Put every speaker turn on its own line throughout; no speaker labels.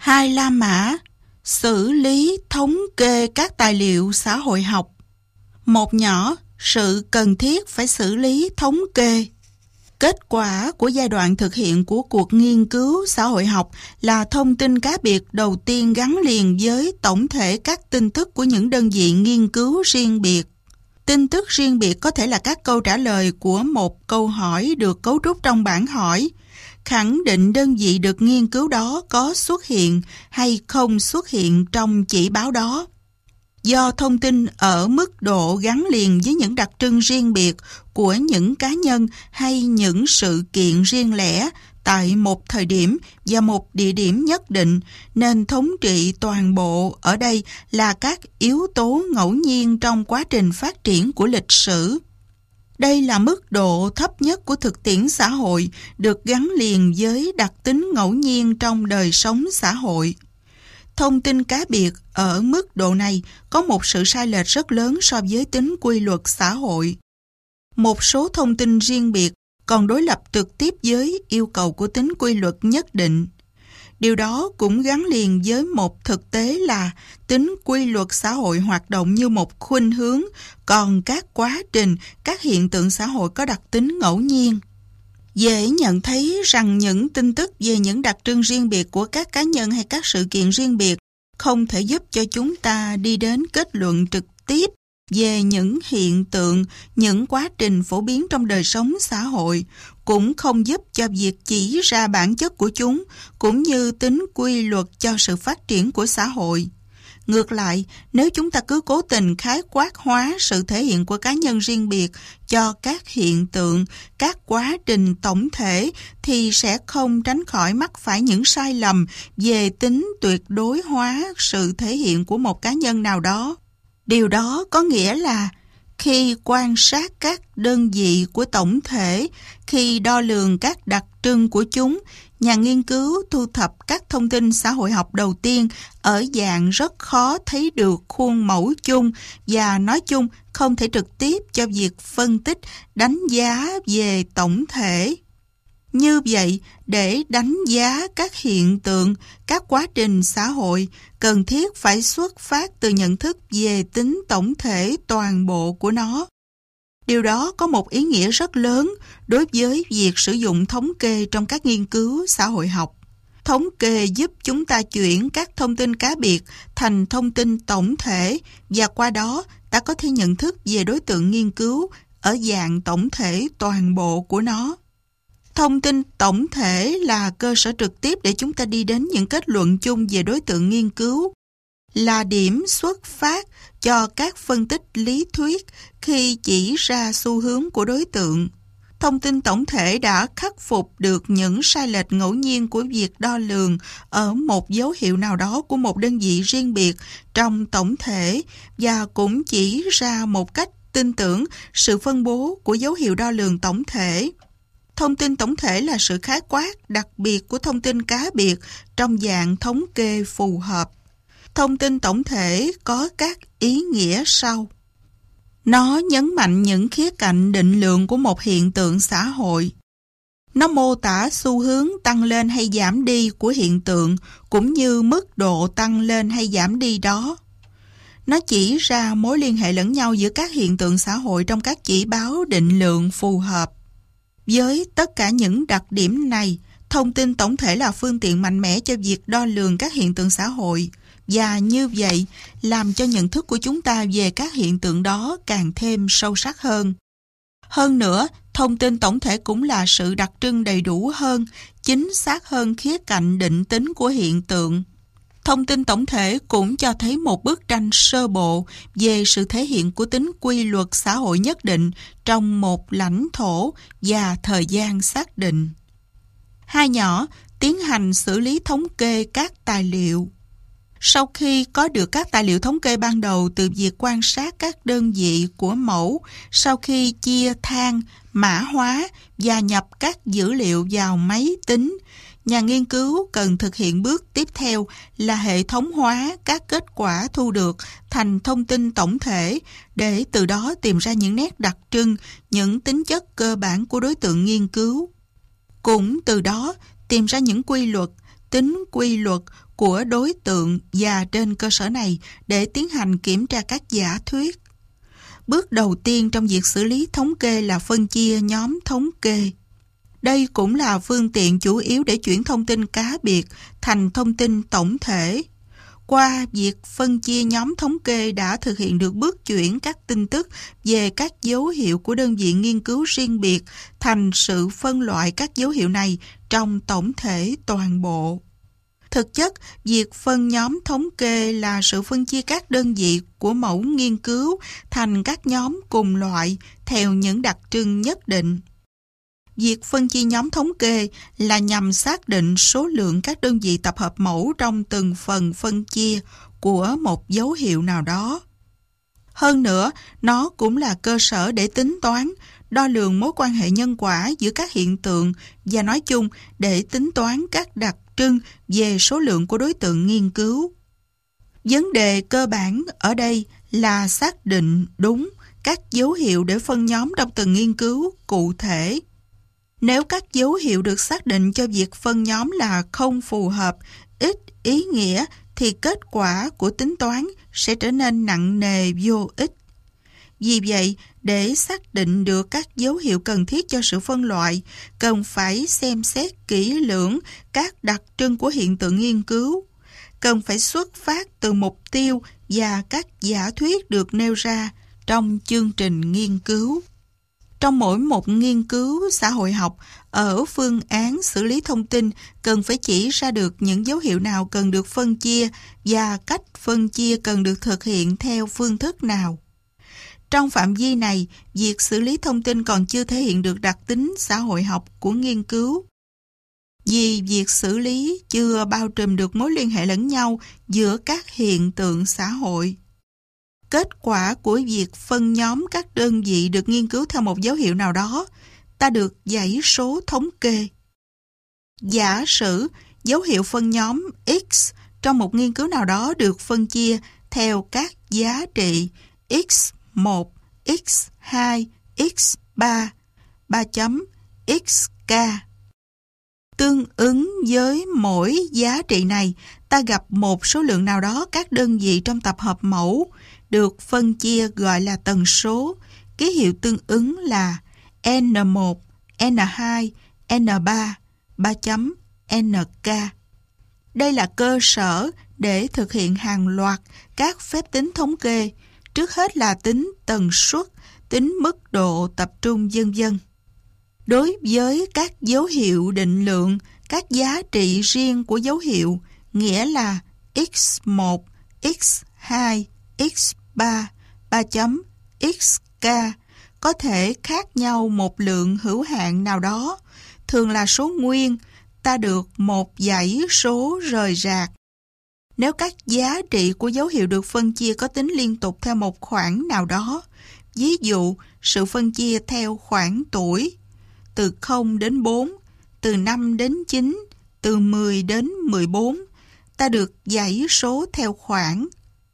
2. La Mã xử lý thống kê các tài liệu xã hội học. 1 nhỏ, sự cần thiết phải xử lý thống kê. Kết quả của giai đoạn thực hiện của cuộc nghiên cứu xã hội học là thông tin cá biệt đầu tiên gắn liền với tổng thể các tin tức của những đơn vị nghiên cứu riêng biệt. Tin tức riêng biệt có thể là các câu trả lời của một câu hỏi được cấu trúc trong bảng hỏi, khẳng định đơn vị được nghiên cứu đó có xuất hiện hay không xuất hiện trong chỉ báo đó. Do thông tin ở mức độ gắn liền với những đặc trưng riêng biệt của những cá nhân hay những sự kiện riêng lẻ tại một thời điểm và một địa điểm nhất định, nên thống trị toàn bộ ở đây là các yếu tố ngẫu nhiên trong quá trình phát triển của lịch sử. Đây là mức độ thấp nhất của thực tiễn xã hội được gắn liền với đặc tính ngẫu nhiên trong đời sống xã hội. Thông tin cá biệt ở mức độ này có một sự sai lệch rất lớn so với tính quy luật xã hội. Một số thông tin riêng biệt còn đối lập trực tiếp với yêu cầu của tính quy luật nhất định. Điều đó cũng gắn liền với một thực tế là tính quy luật xã hội hoạt động như một khuynh hướng, còn các quá trình, các hiện tượng xã hội có đặc tính ngẫu nhiên. Dễ nhận thấy rằng những tin tức về những đặc trưng riêng biệt của các cá nhân hay các sự kiện riêng biệt không thể giúp cho chúng ta đi đến kết luận trực tiếp về những hiện tượng, những quá trình phổ biến trong đời sống xã hội, cũng không giúp cho việc chỉ ra bản chất của chúng, cũng như tính quy luật cho sự phát triển của xã hội. Ngược lại, nếu chúng ta cứ cố tình khái quát hóa sự thể hiện của cá nhân riêng biệt cho các hiện tượng, các quá trình tổng thể, thì sẽ không tránh khỏi mắc phải những sai lầm về tính tuyệt đối hóa sự thể hiện của một cá nhân nào đó. Điều đó có nghĩa là khi quan sát các đơn vị của tổng thể, khi đo lường các đặc trưng của chúng, nhà nghiên cứu thu thập các thông tin xã hội học đầu tiên ở dạng rất khó thấy được khuôn mẫu chung và nói chung không thể trực tiếp cho việc phân tích, đánh giá về tổng thể. Như vậy, để đánh giá các hiện tượng, các quá trình xã hội, cần thiết phải xuất phát từ nhận thức về tính tổng thể toàn bộ của nó. Điều đó có một ý nghĩa rất lớn đối với việc sử dụng thống kê trong các nghiên cứu xã hội học. Thống kê giúp chúng ta chuyển các thông tin cá biệt thành thông tin tổng thể, và qua đó ta có thể nhận thức về đối tượng nghiên cứu ở dạng tổng thể toàn bộ của nó. Thông tin tổng thể là cơ sở trực tiếp để chúng ta đi đến những kết luận chung về đối tượng nghiên cứu, là điểm xuất phát cho các phân tích lý thuyết khi chỉ ra xu hướng của đối tượng. Thông tin tổng thể đã khắc phục được những sai lệch ngẫu nhiên của việc đo lường ở một dấu hiệu nào đó của một đơn vị riêng biệt trong tổng thể, và cũng chỉ ra một cách tin tưởng sự phân bố của dấu hiệu đo lường tổng thể. Thông tin tổng thể là sự khái quát đặc biệt của thông tin cá biệt trong dạng thống kê phù hợp. Thông tin tổng thể có các ý nghĩa sau. Nó nhấn mạnh những khía cạnh định lượng của một hiện tượng xã hội. Nó mô tả xu hướng tăng lên hay giảm đi của hiện tượng, cũng như mức độ tăng lên hay giảm đi đó. Nó chỉ ra mối liên hệ lẫn nhau giữa các hiện tượng xã hội trong các chỉ báo định lượng phù hợp. Với tất cả những đặc điểm này, thông tin tổng thể là phương tiện mạnh mẽ cho việc đo lường các hiện tượng xã hội, và như vậy làm cho nhận thức của chúng ta về các hiện tượng đó càng thêm sâu sắc hơn. Hơn nữa, thông tin tổng thể cũng là sự đặc trưng đầy đủ hơn, chính xác hơn khía cạnh định tính của hiện tượng. Thông tin tổng thể cũng cho thấy một bức tranh sơ bộ về sự thể hiện của tính quy luật xã hội nhất định trong một lãnh thổ và thời gian xác định. 2 nhỏ, tiến hành xử lý thống kê các tài liệu. Sau khi có được các tài liệu thống kê ban đầu từ việc quan sát các đơn vị của mẫu, sau khi chia thang, mã hóa và nhập các dữ liệu vào máy tính, nhà nghiên cứu cần thực hiện bước tiếp theo là hệ thống hóa các kết quả thu được thành thông tin tổng thể, để từ đó tìm ra những nét đặc trưng, những tính chất cơ bản của đối tượng nghiên cứu. Cũng từ đó tìm ra những quy luật, tính quy luật của đối tượng và trên cơ sở này để tiến hành kiểm tra các giả thuyết. Bước đầu tiên trong việc xử lý thống kê là phân chia nhóm thống kê. Đây cũng là phương tiện chủ yếu để chuyển thông tin cá biệt thành thông tin tổng thể. Qua việc phân chia nhóm thống kê đã thực hiện được bước chuyển các tin tức về các dấu hiệu của đơn vị nghiên cứu riêng biệt thành sự phân loại các dấu hiệu này trong tổng thể toàn bộ. Thực chất, việc phân nhóm thống kê là sự phân chia các đơn vị của mẫu nghiên cứu thành các nhóm cùng loại theo những đặc trưng nhất định. Việc phân chia nhóm thống kê là nhằm xác định số lượng các đơn vị tập hợp mẫu trong từng phần phân chia của một dấu hiệu nào đó. Hơn nữa, nó cũng là cơ sở để tính toán, đo lường mối quan hệ nhân quả giữa các hiện tượng và nói chung để tính toán các đặc trưng về số lượng của đối tượng nghiên cứu. Vấn đề cơ bản ở đây là xác định đúng các dấu hiệu để phân nhóm trong từng nghiên cứu cụ thể. Nếu các dấu hiệu được xác định cho việc phân nhóm là không phù hợp, ít ý nghĩa thì kết quả của tính toán sẽ trở nên nặng nề vô ích. Vì vậy, để xác định được các dấu hiệu cần thiết cho sự phân loại, cần phải xem xét kỹ lưỡng các đặc trưng của hiện tượng nghiên cứu. Cần phải xuất phát từ mục tiêu và các giả thuyết được nêu ra trong chương trình nghiên cứu. Trong mỗi một nghiên cứu xã hội học, ở phương án xử lý thông tin cần phải chỉ ra được những dấu hiệu nào cần được phân chia và cách phân chia cần được thực hiện theo phương thức nào. Trong phạm vi này, việc xử lý thông tin còn chưa thể hiện được đặc tính xã hội học của nghiên cứu. Vì việc xử lý chưa bao trùm được mối liên hệ lẫn nhau giữa các hiện tượng xã hội. Kết quả của việc phân nhóm các đơn vị được nghiên cứu theo một dấu hiệu nào đó, ta được dãy số thống kê. Giả sử dấu hiệu phân nhóm X trong một nghiên cứu nào đó được phân chia theo các giá trị X1, X2, X3, 3.xk. Tương ứng với mỗi giá trị này, ta gặp một số lượng nào đó các đơn vị trong tập hợp mẫu được phân chia gọi là tần số, ký hiệu tương ứng là N1, N2, N3, 3.nk. Đây là cơ sở để thực hiện hàng loạt các phép tính thống kê, trước hết là tính tần suất, tính mức độ tập trung v.v. Đối với các dấu hiệu định lượng, các giá trị riêng của dấu hiệu, nghĩa là X1, X2, X3, 3.xk có thể khác nhau một lượng hữu hạn nào đó, thường là số nguyên, ta được một dãy số rời rạc. Nếu các giá trị của dấu hiệu được phân chia có tính liên tục theo một khoảng nào đó, ví dụ sự phân chia theo khoảng tuổi, từ 0 đến 4, từ 5 đến 9, từ 10 đến 14, ta được dãy số theo khoảng.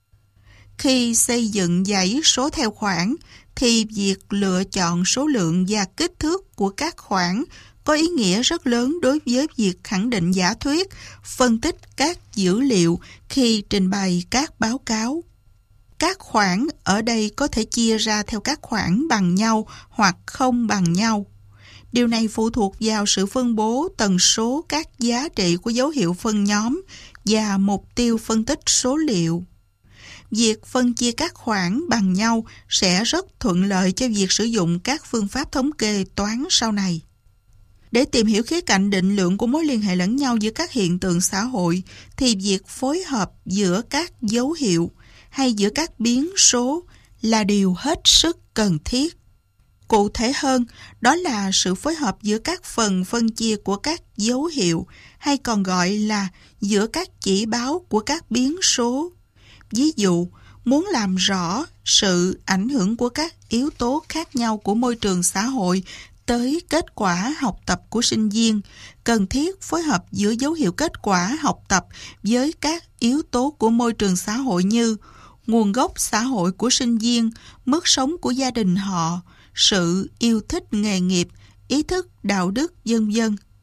Khi xây dựng dãy số theo khoảng, thì việc lựa chọn số lượng và kích thước của các khoảng có ý nghĩa rất lớn đối với việc khẳng định giả thuyết, phân tích các dữ liệu khi trình bày các báo cáo. Các khoảng ở đây có thể chia ra theo các khoảng bằng nhau hoặc không bằng nhau. Điều này phụ thuộc vào sự phân bố tần số các giá trị của dấu hiệu phân nhóm và mục tiêu phân tích số liệu. Việc phân chia các khoảng bằng nhau sẽ rất thuận lợi cho việc sử dụng các phương pháp thống kê toán sau này. Để tìm hiểu khía cạnh định lượng của mối liên hệ lẫn nhau giữa các hiện tượng xã hội, thì việc phối hợp giữa các dấu hiệu hay giữa các biến số là điều hết sức cần thiết. Cụ thể hơn, đó là sự phối hợp giữa các phần phân chia của các dấu hiệu, hay còn gọi là giữa các chỉ báo của các biến số. Ví dụ, muốn làm rõ sự ảnh hưởng của các yếu tố khác nhau của môi trường xã hội tới kết quả học tập của sinh viên, cần thiết phối hợp giữa dấu hiệu kết quả học tập với các yếu tố của môi trường xã hội như nguồn gốc xã hội của sinh viên, mức sống của gia đình họ, sự yêu thích nghề nghiệp, ý thức đạo đức, v.v.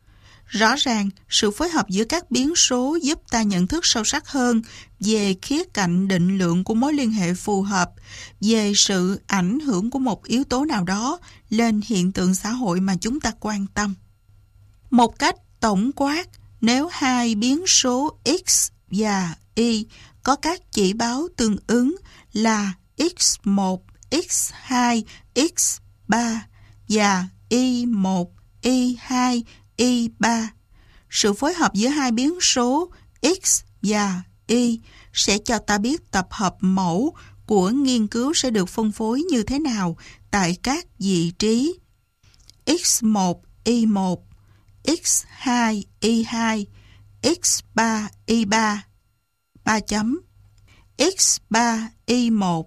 Rõ ràng, sự phối hợp giữa các biến số giúp ta nhận thức sâu sắc hơn về khía cạnh định lượng của mối liên hệ phù hợp, về sự ảnh hưởng của một yếu tố nào đó lên hiện tượng xã hội mà chúng ta quan tâm. Một cách tổng quát, nếu hai biến số x và y có các chỉ báo tương ứng là x1, x2, x3 và y1, y2, y3, sự phối hợp giữa hai biến số x và y sẽ cho ta biết tập hợp mẫu của nghiên cứu sẽ được phân phối như thế nào tại các vị trí x1, y1, x2, y2, x3, y3, 3 chấm, x3, y1,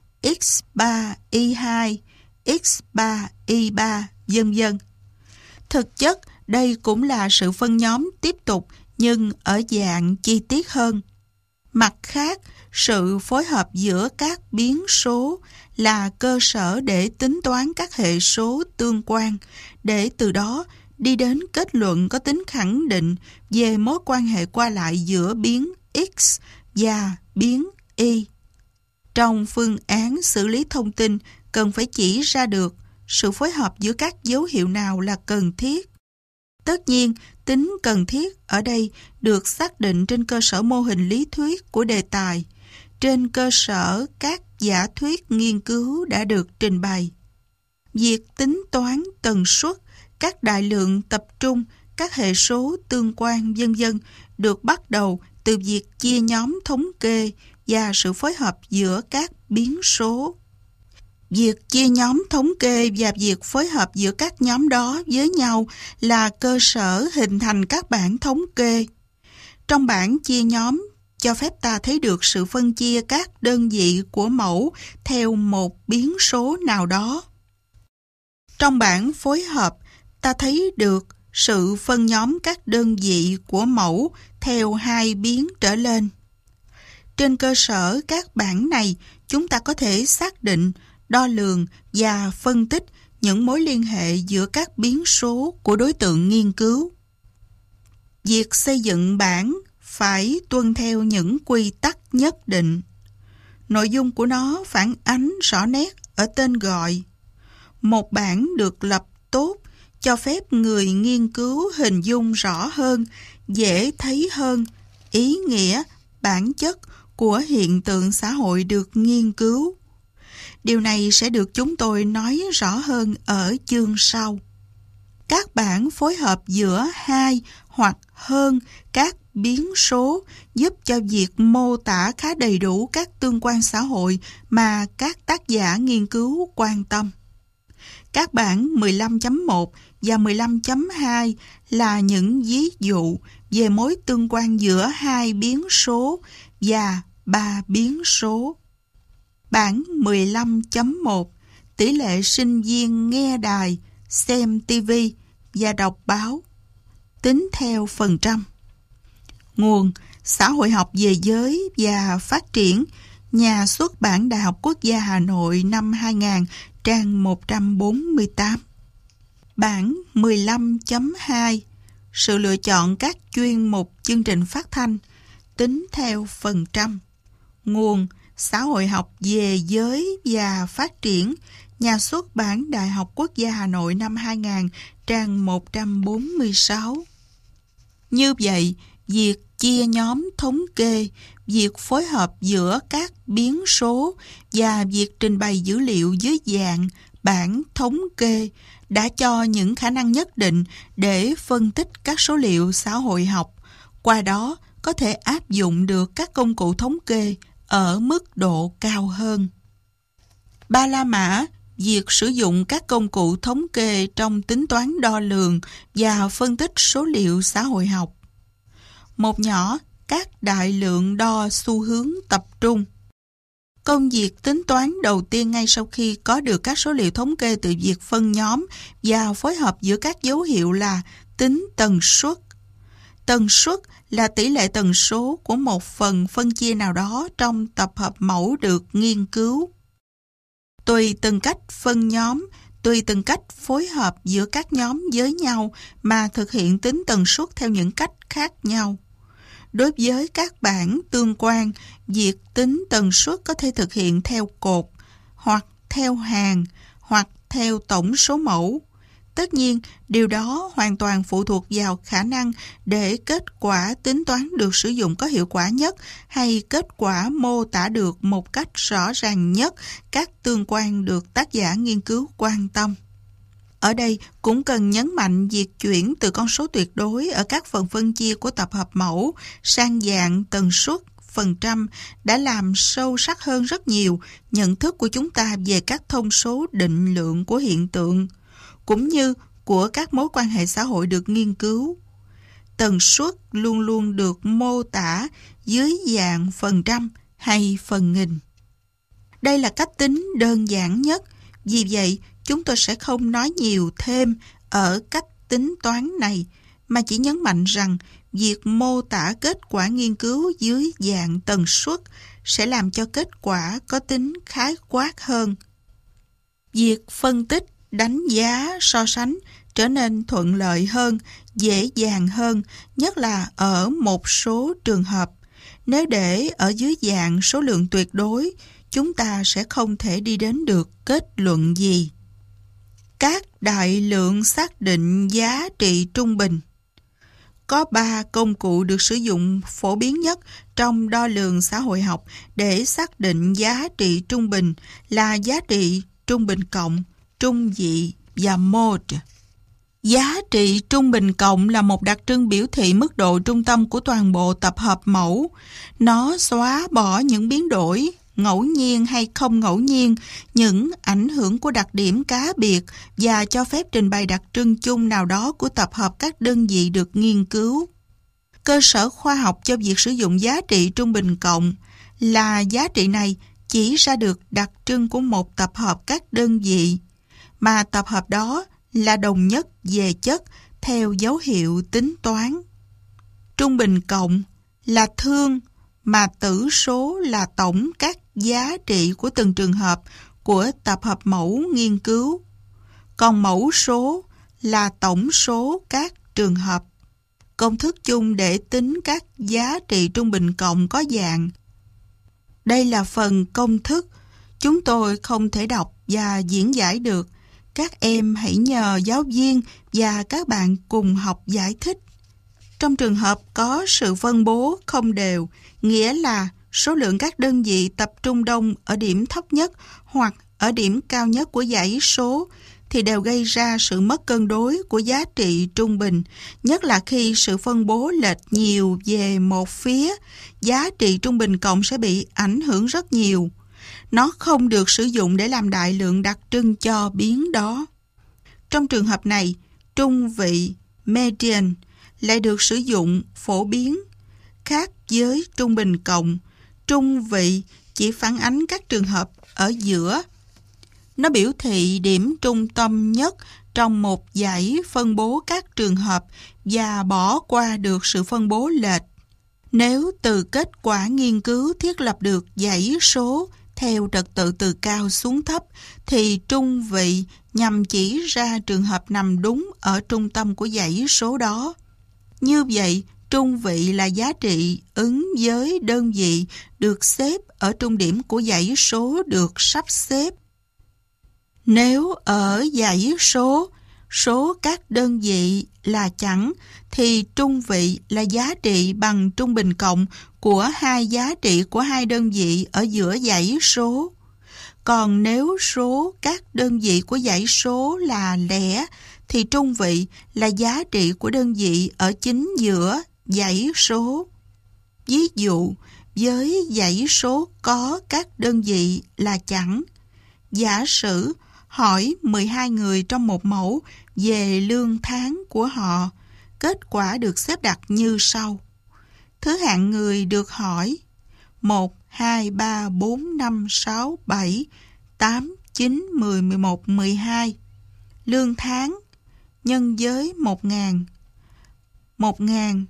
x3, y2, x3, y3, vân vân. Thực chất, đây cũng là sự phân nhóm tiếp tục nhưng ở dạng chi tiết hơn. Mặt khác, sự phối hợp giữa các biến số là cơ sở để tính toán các hệ số tương quan, để từ đó đi đến kết luận có tính khẳng định về mối quan hệ qua lại giữa biến x và biến y. Trong phương án xử lý thông tin, cần phải chỉ ra được sự phối hợp giữa các dấu hiệu nào là cần thiết. Tất nhiên, tính cần thiết ở đây được xác định trên cơ sở mô hình lý thuyết của đề tài, trên cơ sở các giả thuyết nghiên cứu đã được trình bày. Việc tính toán tần suất, các đại lượng tập trung, các hệ số tương quan vân vân được bắt đầu từ việc chia nhóm thống kê và sự phối hợp giữa các biến số. Việc chia nhóm thống kê và việc phối hợp giữa các nhóm đó với nhau là cơ sở hình thành các bảng thống kê. Trong bảng chia nhóm cho phép ta thấy được sự phân chia các đơn vị của mẫu theo một biến số nào đó. Trong bảng phối hợp, ta thấy được sự phân nhóm các đơn vị của mẫu theo 2 biến trở lên. Trên cơ sở các bảng này, chúng ta có thể xác định, đo lường và phân tích những mối liên hệ giữa các biến số của đối tượng nghiên cứu. Việc xây dựng bảng phải tuân theo những quy tắc nhất định. Nội dung của nó phản ánh rõ nét ở tên gọi. Một bảng được lập tốt cho phép người nghiên cứu hình dung rõ hơn, dễ thấy hơn ý nghĩa, bản chất của hiện tượng xã hội được nghiên cứu. Điều này sẽ được chúng tôi nói rõ hơn ở chương sau. Các bảng phối hợp giữa 2 hoặc hơn các biến số giúp cho việc mô tả khá đầy đủ các tương quan xã hội mà các tác giả nghiên cứu quan tâm. Các bảng 15.1 và 15.2 là những ví dụ về mối tương quan giữa 2 biến số và 3 biến số. Bảng 15.1 tỷ lệ sinh viên nghe đài, xem TV và đọc báo, tính theo phần trăm. Nguồn: Xã hội học về giới và phát triển, Nhà xuất bản Đại học Quốc gia Hà Nội năm 2000, trang 148. Bảng 15.2 sự lựa chọn các chuyên mục chương trình phát thanh, tính theo phần trăm. Nguồn: Xã hội học về giới và phát triển, Nhà xuất bản Đại học Quốc gia Hà Nội năm 2000, trang 146. Như vậy, việc chia nhóm thống kê, việc phối hợp giữa các biến số và việc trình bày dữ liệu dưới dạng bảng thống kê đã cho những khả năng nhất định để phân tích các số liệu xã hội học, qua đó có thể áp dụng được các công cụ thống kê ở mức độ cao hơn. Ba la mã, việc sử dụng các công cụ thống kê trong tính toán đo lường và phân tích số liệu xã hội học. Một nhỏ, các đại lượng đo xu hướng tập trung. Công việc tính toán đầu tiên ngay sau khi có được các số liệu thống kê từ việc phân nhóm và phối hợp giữa các dấu hiệu là tính tần suất. Tần suất là tỷ lệ tần số của một phần phân chia nào đó trong tập hợp mẫu được nghiên cứu. Tùy từng cách phân nhóm, tùy từng cách phối hợp giữa các nhóm với nhau mà thực hiện tính tần suất theo những cách khác nhau. Đối với các bảng tương quan, việc tính tần suất có thể thực hiện theo cột, hoặc theo hàng, hoặc theo tổng số mẫu. Tất nhiên, điều đó hoàn toàn phụ thuộc vào khả năng để kết quả tính toán được sử dụng có hiệu quả nhất hay kết quả mô tả được một cách rõ ràng nhất các tương quan được tác giả nghiên cứu quan tâm. Ở đây cũng cần nhấn mạnh việc chuyển từ con số tuyệt đối ở các phần phân chia của tập hợp mẫu sang dạng tần suất, phần trăm đã làm sâu sắc hơn rất nhiều nhận thức của chúng ta về các thông số định lượng của hiện tượng, cũng như của các mối quan hệ xã hội được nghiên cứu. Tần suất luôn luôn được mô tả dưới dạng phần trăm hay phần nghìn. Đây là cách tính đơn giản nhất, vì vậy chúng tôi sẽ không nói nhiều thêm ở cách tính toán này, mà chỉ nhấn mạnh rằng việc mô tả kết quả nghiên cứu dưới dạng tần suất sẽ làm cho kết quả có tính khái quát hơn. Việc phân tích, đánh giá, so sánh trở nên thuận lợi hơn, dễ dàng hơn, nhất là ở một số trường hợp. Nếu để ở dưới dạng số lượng tuyệt đối, chúng ta sẽ không thể đi đến được kết luận gì. Các đại lượng xác định giá trị trung bình. Có 3 công cụ được sử dụng phổ biến nhất trong đo lường xã hội học để xác định giá trị trung bình là giá trị trung bình cộng, trung vị và mode. Giá trị trung bình cộng là một đặc trưng biểu thị mức độ trung tâm của toàn bộ tập hợp mẫu. Nó xóa bỏ những biến đổi ngẫu nhiên hay không ngẫu nhiên, những ảnh hưởng của đặc điểm cá biệt và cho phép trình bày đặc trưng chung nào đó của tập hợp các đơn vị được nghiên cứu. Cơ sở khoa học cho việc sử dụng giá trị trung bình cộng là giá trị này chỉ ra được đặc trưng của một tập hợp các đơn vị, mà tập hợp đó là đồng nhất về chất theo dấu hiệu tính toán. Trung bình cộng là thương, mà tử số là tổng các giá trị của từng trường hợp của tập hợp mẫu nghiên cứu. Còn mẫu số là tổng số các trường hợp. Công thức chung để tính các giá trị trung bình cộng có dạng. Đây là phần công thức. Chúng tôi không thể đọc và diễn giải được. Các em hãy nhờ giáo viên và các bạn cùng học giải thích. Trong trường hợp có sự phân bố không đều, nghĩa là số lượng các đơn vị tập trung đông ở điểm thấp nhất hoặc ở điểm cao nhất của dãy số, thì đều gây ra sự mất cân đối của giá trị trung bình, nhất là khi sự phân bố lệch nhiều về một phía, giá trị trung bình cộng sẽ bị ảnh hưởng rất nhiều. Nó không được sử dụng để làm đại lượng đặc trưng cho biến đó. Trong trường hợp này, trung vị, median, lại được sử dụng phổ biến. Khác với trung bình cộng, trung vị chỉ phản ánh các trường hợp ở giữa. Nó biểu thị điểm trung tâm nhất trong một dãy phân bố các trường hợp và bỏ qua được sự phân bố lệch. Nếu từ kết quả nghiên cứu thiết lập được dãy số theo trật tự từ cao xuống thấp, thì trung vị nhằm chỉ ra trường hợp nằm đúng ở trung tâm của dãy số đó. Như vậy, trung vị là giá trị ứng với đơn vị được xếp ở trung điểm của dãy số được sắp xếp. Nếu ở dãy số các đơn vị là chẵn, thì trung vị là giá trị bằng trung bình cộng của hai giá trị của hai đơn vị ở giữa dãy số. Còn nếu số các đơn vị của dãy số là lẻ, thì trung vị là giá trị của đơn vị ở chính giữa dãy số. Ví dụ, với dãy số có các đơn vị là chẵn, giả sử hỏi 12 người trong một mẫu về lương tháng của họ, kết quả được xếp đặt như sau. Thứ hạng người được hỏi 1, 2, 3, 4, 5, 6, 7, 8, 9, 10, 11, 12. Lương tháng nhân với 1.000. 1.000,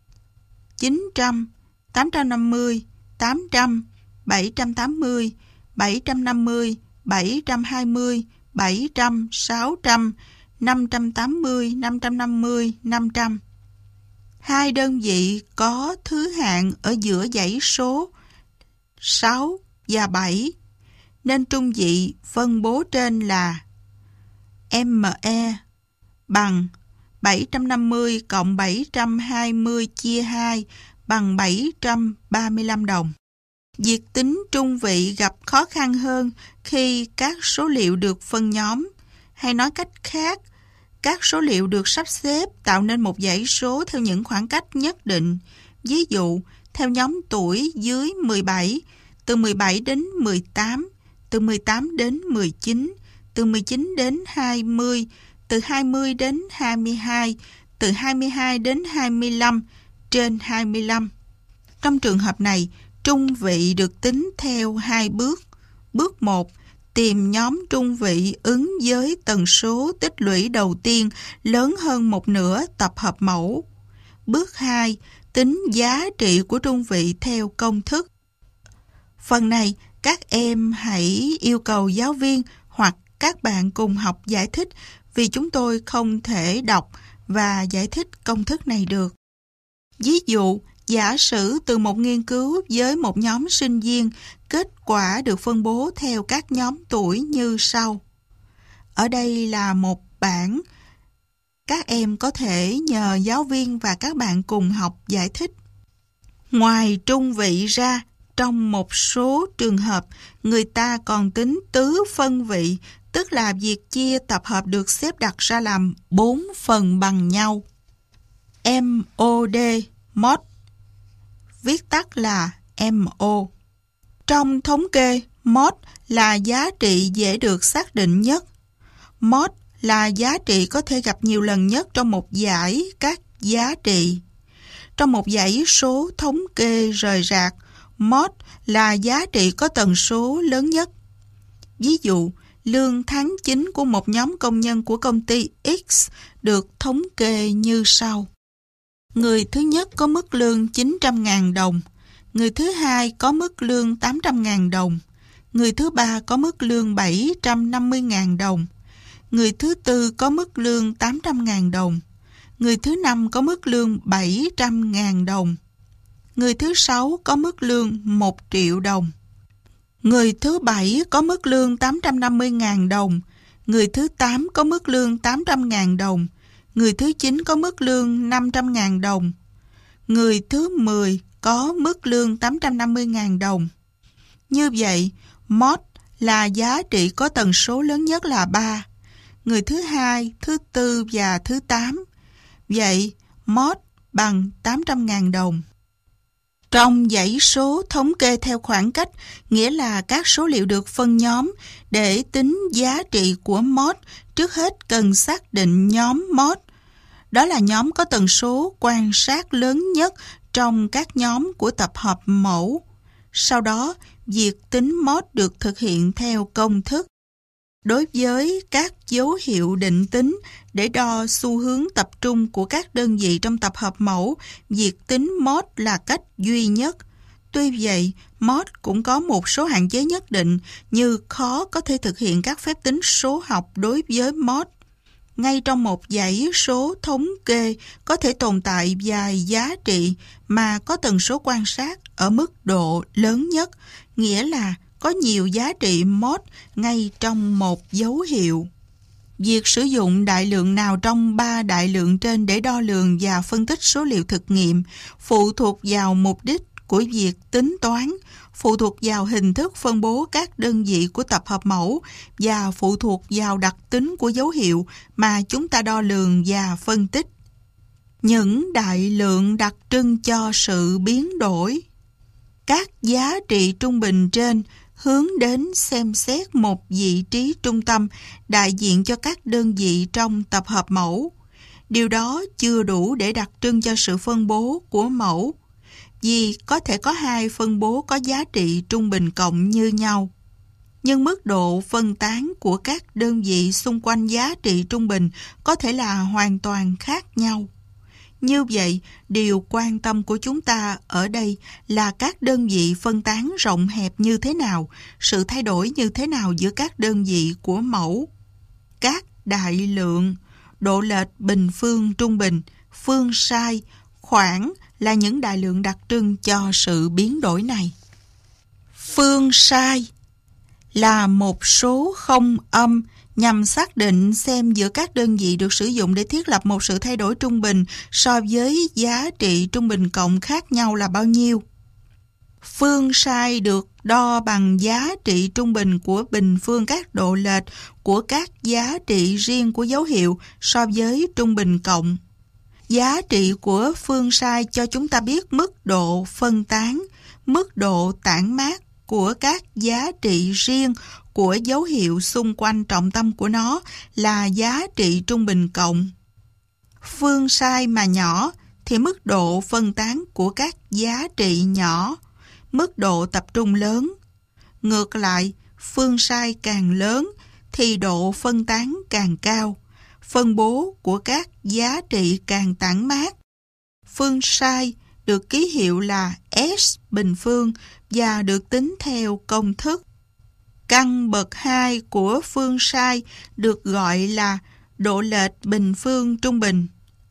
900, 850, 800, 780, 750, 720, 700, 600, 580, 550, 500. Hai đơn vị có thứ hạng ở giữa dãy số 6 và 7, nên trung vị phân bố trên là ME bằng 750 cộng 720 chia 2 bằng 735 đồng. Việc tính trung vị gặp khó khăn hơn khi các số liệu được phân nhóm, hay nói cách khác, các số liệu được sắp xếp tạo nên một dãy số theo những khoảng cách nhất định. Ví dụ, theo nhóm tuổi dưới 17, từ 17 đến 18, từ 18 đến 19, từ 19 đến 20, từ 20 đến 22, từ 22 đến 25, trên 25. Trong trường hợp này, trung vị được tính theo hai bước. Bước 1, tìm nhóm trung vị ứng với tần số tích lũy đầu tiên lớn hơn một nửa tập hợp mẫu. Bước 2, tính giá trị của trung vị theo công thức. Phần này, các em hãy yêu cầu giáo viên hoặc các bạn cùng học giải thích, vì chúng tôi không thể đọc và giải thích công thức này được. Ví dụ, giả sử từ một nghiên cứu với một nhóm sinh viên, kết quả được phân bố theo các nhóm tuổi như sau. Ở đây là một bảng. Các em có thể nhờ giáo viên và các bạn cùng học giải thích. Ngoài trung vị ra, trong một số trường hợp, người ta còn tính tứ phân vị, tức là việc chia tập hợp được xếp đặt ra làm 4 phần bằng nhau. MOD, MOD, viết tắt là MO. Trong thống kê, MOD là giá trị dễ được xác định nhất. MOD là giá trị có thể gặp nhiều lần nhất trong một dãy các giá trị. Trong một dãy số thống kê rời rạc, MOD là giá trị có tần số lớn nhất. Ví dụ, lương tháng 9 của một nhóm công nhân của công ty X được thống kê như sau. Người thứ nhất có mức lương 900.000 đồng, người thứ hai có mức lương 800.000 đồng, người thứ ba có mức lương 750.000 đồng, người thứ tư có mức lương 800.000 đồng, người thứ năm có mức lương 700.000 đồng, người thứ sáu có mức lương 1 triệu đồng, người thứ bảy có mức lương 850.000 đồng, người thứ 8 có mức lương 800.000 đồng, người thứ 9 có mức lương 500.000 đồng, người thứ 10 có mức lương 850.000 đồng. Như vậy, MOD là giá trị có tần số lớn nhất là 3, người thứ 2, thứ 4 và thứ 8. Vậy, MOD bằng 800.000 đồng. Trong dãy số thống kê theo khoảng cách, nghĩa là các số liệu được phân nhóm, để tính giá trị của MOD, trước hết cần xác định nhóm MOD. Đó là nhóm có tần số quan sát lớn nhất trong các nhóm của tập hợp mẫu. Sau đó, việc tính MOD được thực hiện theo công thức. Đối với các dấu hiệu định tính để đo xu hướng tập trung của các đơn vị trong tập hợp mẫu, việc tính MOD là cách duy nhất. Tuy vậy, MOD cũng có một số hạn chế nhất định, như khó có thể thực hiện các phép tính số học đối với MOD. Ngay trong một dãy số thống kê có thể tồn tại vài giá trị mà có tần số quan sát ở mức độ lớn nhất, nghĩa là có nhiều giá trị MOD ngay trong một dấu hiệu. Việc sử dụng đại lượng nào trong 3 đại lượng trên để đo lường và phân tích số liệu thực nghiệm phụ thuộc vào mục đích của việc tính toán, phụ thuộc vào hình thức phân bố các đơn vị của tập hợp mẫu và phụ thuộc vào đặc tính của dấu hiệu mà chúng ta đo lường và phân tích. Những đại lượng đặc trưng cho sự biến đổi. Các giá trị trung bình trên hướng đến xem xét một vị trí trung tâm đại diện cho các đơn vị trong tập hợp mẫu. Điều đó chưa đủ để đặc trưng cho sự phân bố của mẫu, vì có thể có hai phân bố có giá trị trung bình cộng như nhau. Nhưng mức độ phân tán của các đơn vị xung quanh giá trị trung bình có thể là hoàn toàn khác nhau. Như vậy, điều quan tâm của chúng ta ở đây là các đơn vị phân tán rộng hẹp như thế nào, sự thay đổi như thế nào giữa các đơn vị của mẫu. các đại lượng, độ lệch bình phương trung bình, phương sai, khoảng là những đại lượng đặc trưng cho sự biến đổi này. Phương sai là một số không âm nhằm xác định xem giữa các đơn vị được sử dụng để thiết lập một sự thay đổi trung bình so với giá trị trung bình cộng khác nhau là bao nhiêu. Phương sai được đo bằng giá trị trung bình của bình phương các độ lệch của các giá trị riêng của dấu hiệu so với trung bình cộng. Giá trị của phương sai cho chúng ta biết mức độ phân tán, mức độ tản mát của các giá trị riêng của dấu hiệu xung quanh trọng tâm của nó là giá trị trung bình cộng. Phương sai mà nhỏ thì mức độ phân tán của các giá trị nhỏ, mức độ tập trung lớn. Ngược lại, phương sai càng lớn thì độ phân tán càng cao, phân bố của các giá trị càng tản mát. Phương sai được ký hiệu là S bình phương và được tính theo công thức. Căn bậc 2 của phương sai được gọi là độ lệch bình phương trung bình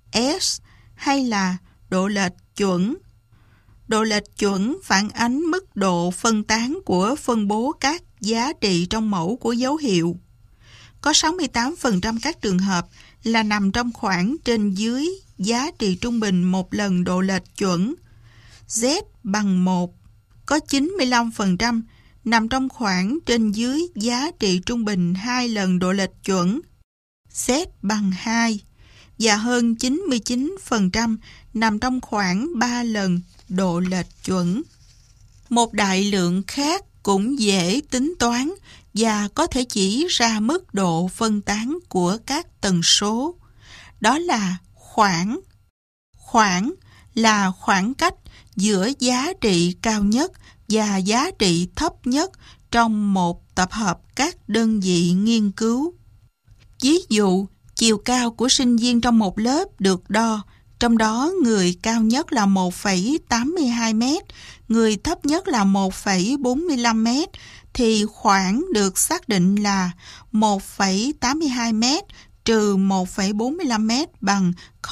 S hay là độ lệch chuẩn. Độ lệch chuẩn phản ánh mức độ phân tán của phân bố các giá trị trong mẫu của dấu hiệu. Có 68% các trường hợp là nằm trong khoảng trên dưới giá trị trung bình một lần độ lệch chuẩn. Z bằng 1. Có 95% nằm trong khoảng trên dưới giá trị trung bình 2 lần độ lệch chuẩn. Z bằng 2. Và hơn 99% nằm trong khoảng 3 lần độ lệch chuẩn. Một đại lượng khác cũng dễ tính toán và có thể chỉ ra mức độ phân tán của các tần số. Đó là khoảng. Khoảng là khoảng cách giữa giá trị cao nhất và giá trị thấp nhất trong một tập hợp các đơn vị nghiên cứu. Ví dụ, chiều cao của sinh viên trong một lớp được đo, trong đó người cao nhất là 1,82 m, người thấp nhất là 1,45 m, thì khoảng được xác định là 1,82 m trừ 1,45 m bằng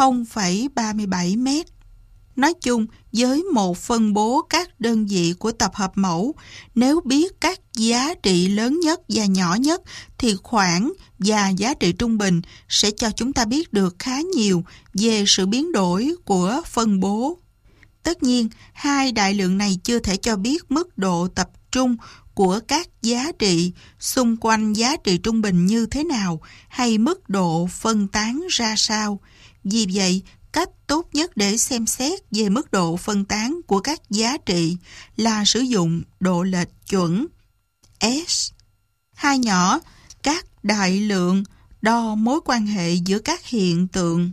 0,37 m. Nói chung, với một phân bố các đơn vị của tập hợp mẫu, nếu biết các giá trị lớn nhất và nhỏ nhất thì khoảng và giá trị trung bình sẽ cho chúng ta biết được khá nhiều về sự biến đổi của phân bố. Tất nhiên, hai đại lượng này chưa thể cho biết mức độ tập trung của các giá trị xung quanh giá trị trung bình như thế nào hay mức độ phân tán ra sao. Vì vậy, cách tốt nhất để xem xét về mức độ phân tán của các giá trị là sử dụng độ lệch chuẩn S. Hai nhỏ, các đại lượng đo mối quan hệ giữa các hiện tượng.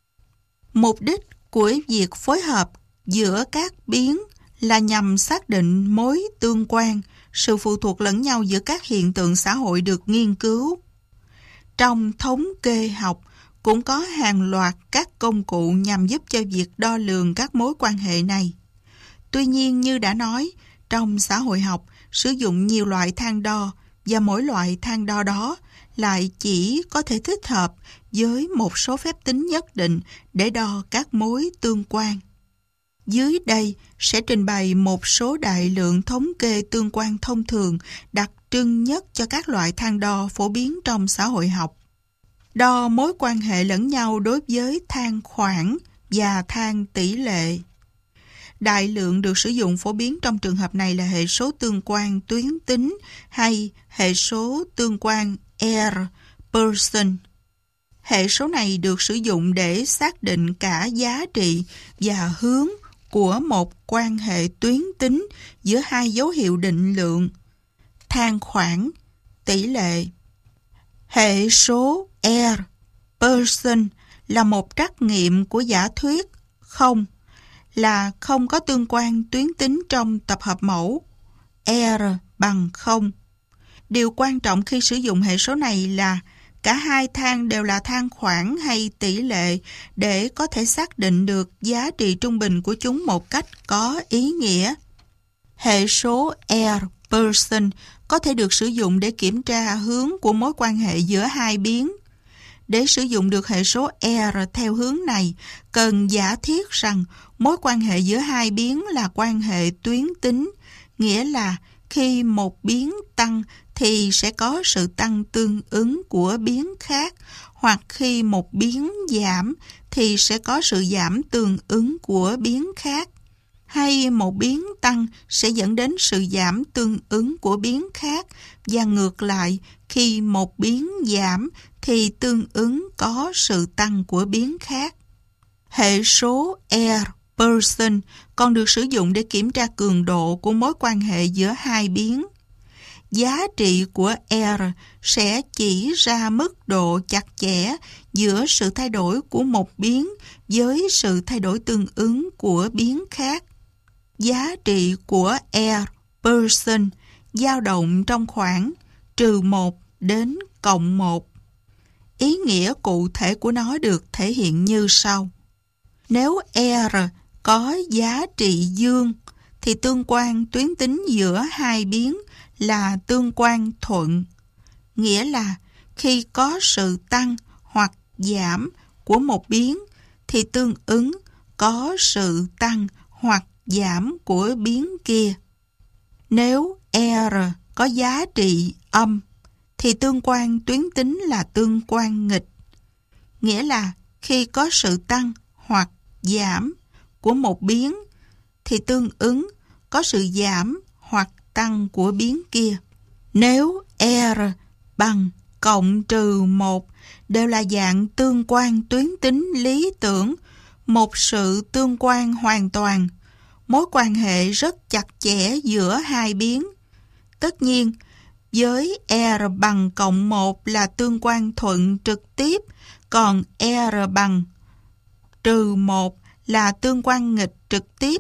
Mục đích của việc phối hợp giữa các biến là nhằm xác định mối tương quan, sự phụ thuộc lẫn nhau giữa các hiện tượng xã hội được nghiên cứu. Trong thống kê học, cũng có hàng loạt các công cụ nhằm giúp cho việc đo lường các mối quan hệ này. Tuy nhiên, như đã nói, trong xã hội học sử dụng nhiều loại thang đo và mỗi loại thang đo đó lại chỉ có thể thích hợp với một số phép tính nhất định để đo các mối tương quan. Dưới đây sẽ trình bày một số đại lượng thống kê tương quan thông thường đặc trưng nhất cho các loại thang đo phổ biến trong xã hội học. Đo mối quan hệ lẫn nhau đối với thang khoảng và thang tỷ lệ. Đại lượng được sử dụng phổ biến trong trường hợp này là hệ số tương quan tuyến tính hay hệ số tương quan R-Person. Hệ số này được sử dụng để xác định cả giá trị và hướng của một quan hệ tuyến tính giữa hai dấu hiệu định lượng, thang khoảng, tỷ lệ. Hệ số R-Person là một trắc nghiệm của giả thuyết không, là không có tương quan tuyến tính trong tập hợp mẫu R bằng 0. Điều quan trọng khi sử dụng hệ số này là cả hai thang đều là thang khoảng hay tỷ lệ để có thể xác định được giá trị trung bình của chúng một cách có ý nghĩa. Hệ số R-Person có có thể được sử dụng để kiểm tra hướng của mối quan hệ giữa hai biến. Để sử dụng được hệ số R theo hướng này, cần giả thiết rằng mối quan hệ giữa hai biến là quan hệ tuyến tính, nghĩa là khi một biến tăng thì sẽ có sự tăng tương ứng của biến khác, hoặc khi một biến giảm thì sẽ có sự giảm tương ứng của biến khác, hay một biến tăng sẽ dẫn đến sự giảm tương ứng của biến khác, và ngược lại, khi một biến giảm thì tương ứng có sự tăng của biến khác. Hệ số R Pearson còn được sử dụng để kiểm tra cường độ của mối quan hệ giữa hai biến. Giá trị của R sẽ chỉ ra mức độ chặt chẽ giữa sự thay đổi của một biến với sự thay đổi tương ứng của biến khác. Giá trị của R Pearson dao động trong khoảng -1 đến +1. Ý nghĩa cụ thể của nó được thể hiện như sau. Nếu R có giá trị dương, thì tương quan tuyến tính giữa hai biến là tương quan thuận, nghĩa là khi có sự tăng hoặc giảm của một biến, thì tương ứng có sự tăng hoặc giảm của biến kia. Nếu R có giá trị âm, thì tương quan tuyến tính là tương quan nghịch, nghĩa là khi có sự tăng hoặc giảm của một biến, thì tương ứng có sự giảm hoặc tăng của biến kia. Nếu R bằng cộng trừ 1 đều là dạng tương quan tuyến tính lý tưởng, một sự tương quan hoàn toàn, mối quan hệ rất chặt chẽ giữa hai biến. Tất nhiên, với R bằng cộng 1 là tương quan thuận trực tiếp, còn R bằng trừ 1 là tương quan nghịch trực tiếp.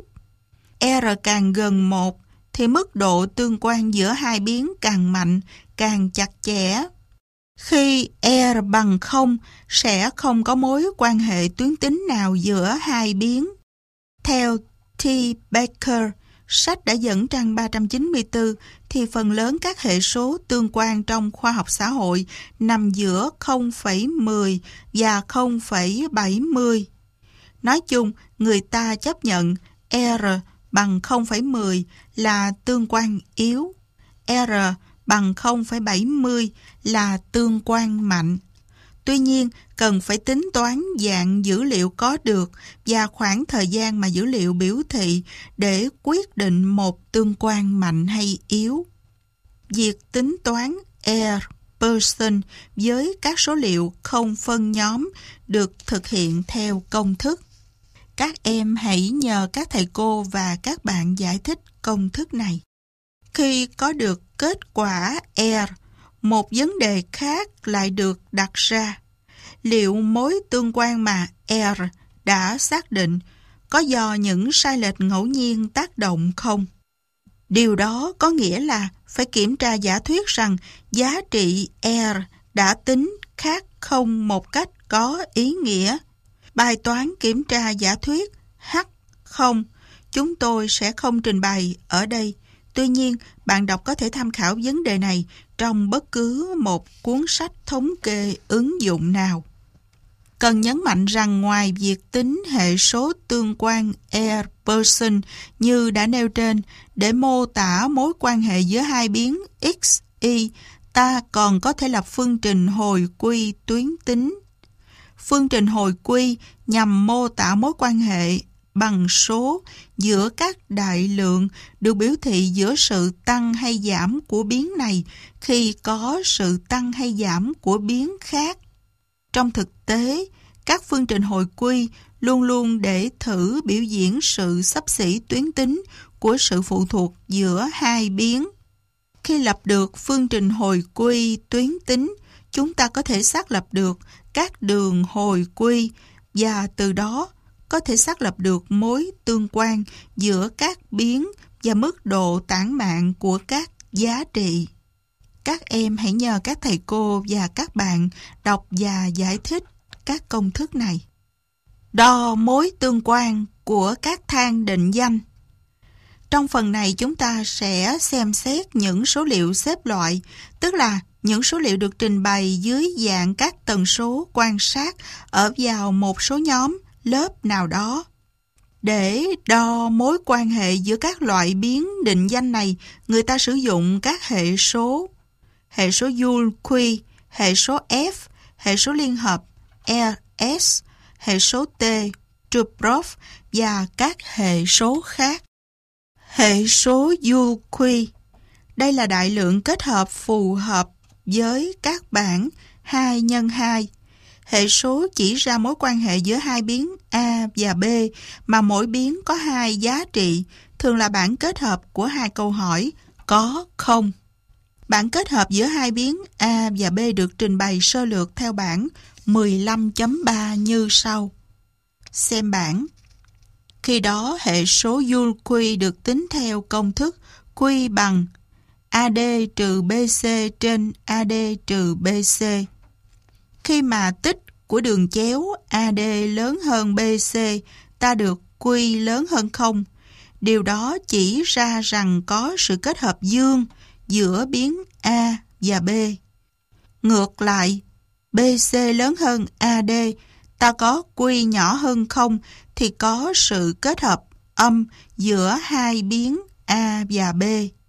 R càng gần 1 thì mức độ tương quan giữa hai biến càng mạnh, càng chặt chẽ. Khi R bằng 0 sẽ không có mối quan hệ tuyến tính nào giữa hai biến. Theo T. Baker, sách đã dẫn trang 394, thì phần lớn các hệ số tương quan trong khoa học xã hội nằm giữa 0,10 và 0,70. Nói chung, người ta chấp nhận R bằng 0,10 là tương quan yếu, R bằng 0,70 là tương quan mạnh. Tuy nhiên, cần phải tính toán dạng dữ liệu có được và khoảng thời gian mà dữ liệu biểu thị để quyết định một tương quan mạnh hay yếu. Việc tính toán R Pearson với các số liệu không phân nhóm được thực hiện theo công thức. Các em hãy nhờ các thầy cô và các bạn giải thích công thức này. Khi có được kết quả R, một vấn đề khác lại được đặt ra. Liệu mối tương quan mà R đã xác định có do những sai lệch ngẫu nhiên tác động không? Điều đó có nghĩa là phải kiểm tra giả thuyết rằng giá trị R đã tính khác không một cách có ý nghĩa. Bài toán kiểm tra giả thuyết H0 chúng tôi sẽ không trình bày ở đây. Tuy nhiên, bạn đọc có thể tham khảo vấn đề này trong bất cứ một cuốn sách thống kê ứng dụng nào. Cần nhấn mạnh rằng ngoài việc tính hệ số tương quan R Pearson như đã nêu trên để mô tả mối quan hệ giữa hai biến x, y, ta còn có thể lập phương trình hồi quy tuyến tính. Phương trình hồi quy nhằm mô tả mối quan hệ bằng số giữa các đại lượng được biểu thị giữa sự tăng hay giảm của biến này khi có sự tăng hay giảm của biến khác. Trong thực tế, các phương trình hồi quy luôn luôn để thử biểu diễn sự xấp xỉ tuyến tính của sự phụ thuộc giữa hai biến. Khi lập được phương trình hồi quy tuyến tính, chúng ta có thể xác lập được các đường hồi quy và từ đó có thể xác lập được mối tương quan giữa các biến và mức độ tản mạn của các giá trị. Các em hãy nhờ các thầy cô và các bạn đọc và giải thích các công thức này. Đo mối tương quan của các thang định danh. Trong phần này chúng ta sẽ xem xét những số liệu xếp loại, tức là những số liệu được trình bày dưới dạng các tần số quan sát ở vào một số nhóm, lớp nào đó. Để đo mối quan hệ giữa các loại biến định danh này, người ta sử dụng các hệ số Joule-Q, hệ số F, hệ số liên hợp RS, hệ số T, Trubrov và các hệ số khác. Hệ số Joule-Q. Đây là đại lượng kết hợp phù hợp với các bảng 2 x 2. Hệ số chỉ ra mối quan hệ giữa hai biến A và B mà mỗi biến có hai giá trị, thường là bảng kết hợp của hai câu hỏi có không. Bảng kết hợp giữa hai biến A và B được trình bày sơ lược theo bảng 15.3 như sau. Xem bảng. Khi đó, hệ số Joule-Q được tính theo công thức Q bằng AD trừ BC trên AD trừ BC. Khi mà tích của đường chéo AD lớn hơn BC, ta được Q lớn hơn 0. Điều đó chỉ ra rằng có sự kết hợp dương giữa biến A và B. Ngược lại, BC lớn hơn AD, ta có Q nhỏ hơn 0 thì có sự kết hợp âm giữa hai biến A và B.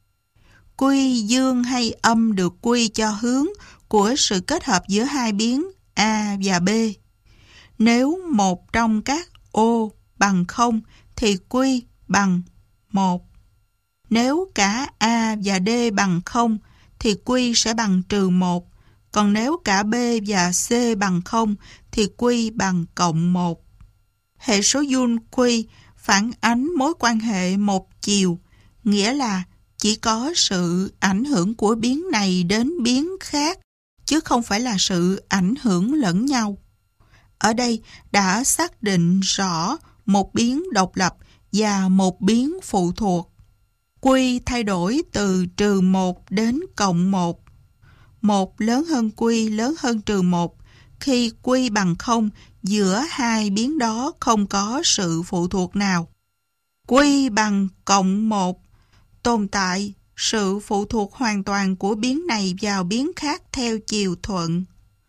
Q dương hay âm được quy cho hướng của sự kết hợp giữa hai biến A và B. Nếu một trong các ô bằng 0 thì Q bằng 1. Nếu cả A và D bằng 0 thì Q sẽ bằng trừ 1. Còn nếu cả B và C bằng 0 thì Q bằng cộng 1. Hệ số Joule-Q phản ánh mối quan hệ một chiều, nghĩa là chỉ có sự ảnh hưởng của biến này đến biến khác, chứ không phải là sự ảnh hưởng lẫn nhau. Ở đây đã xác định rõ một biến độc lập và một biến phụ thuộc. Q thay đổi từ trừ 1 đến cộng 1. 1 lớn hơn Q lớn hơn trừ 1. Khi Q bằng 0, giữa hai biến đó không có sự phụ thuộc nào. Q bằng cộng 1, tồn tại sự phụ thuộc hoàn toàn của biến này vào biến khác theo chiều thuận.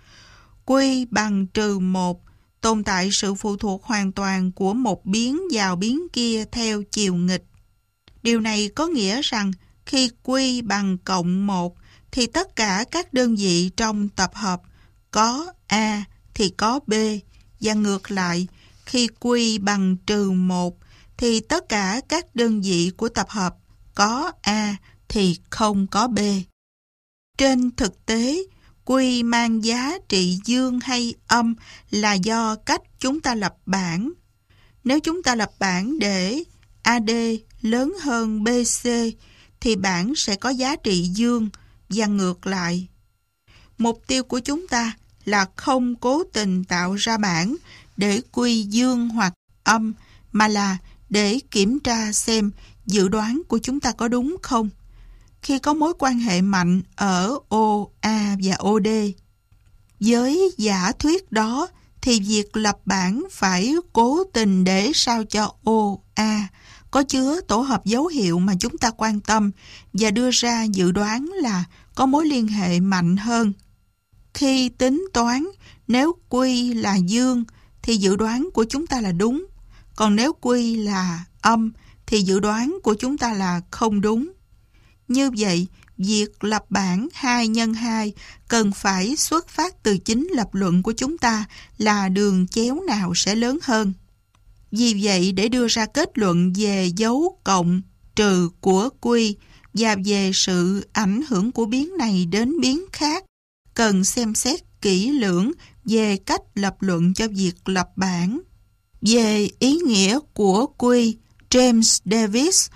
Q bằng trừ 1, tồn tại sự phụ thuộc hoàn toàn của một biến vào biến kia theo chiều nghịch. Điều này có nghĩa rằng khi Q bằng cộng 1 thì tất cả các đơn vị trong tập hợp có A thì có B, và ngược lại, khi Q bằng trừ 1 thì tất cả các đơn vị của tập hợp có A thì không có B. Trên thực tế, Q mang giá trị dương hay âm là do cách chúng ta lập bảng. Nếu chúng ta lập bảng để AD lớn hơn BC thì bảng sẽ có giá trị dương và ngược lại. Mục tiêu của chúng ta là không cố tình tạo ra bảng để Q dương hoặc âm, mà là để kiểm tra xem dự đoán của chúng ta có đúng không. Khi có mối quan hệ mạnh ở OA và OD, với giả thuyết đó thì việc lập bảng phải cố tình để sao cho OA có chứa tổ hợp dấu hiệu mà chúng ta quan tâm và đưa ra dự đoán là có mối liên hệ mạnh hơn. Khi tính toán, nếu Q là dương thì dự đoán của chúng ta là đúng, còn nếu Q là âm thì dự đoán của chúng ta là không đúng. Như vậy, việc lập bảng 2 x 2 cần phải xuất phát từ chính lập luận của chúng ta là đường chéo nào sẽ lớn hơn. Vì vậy, để đưa ra kết luận về dấu cộng trừ của Q và về sự ảnh hưởng của biến này đến biến khác, cần xem xét kỹ lưỡng về cách lập luận cho việc lập bảng. Về ý nghĩa của Q, James Davis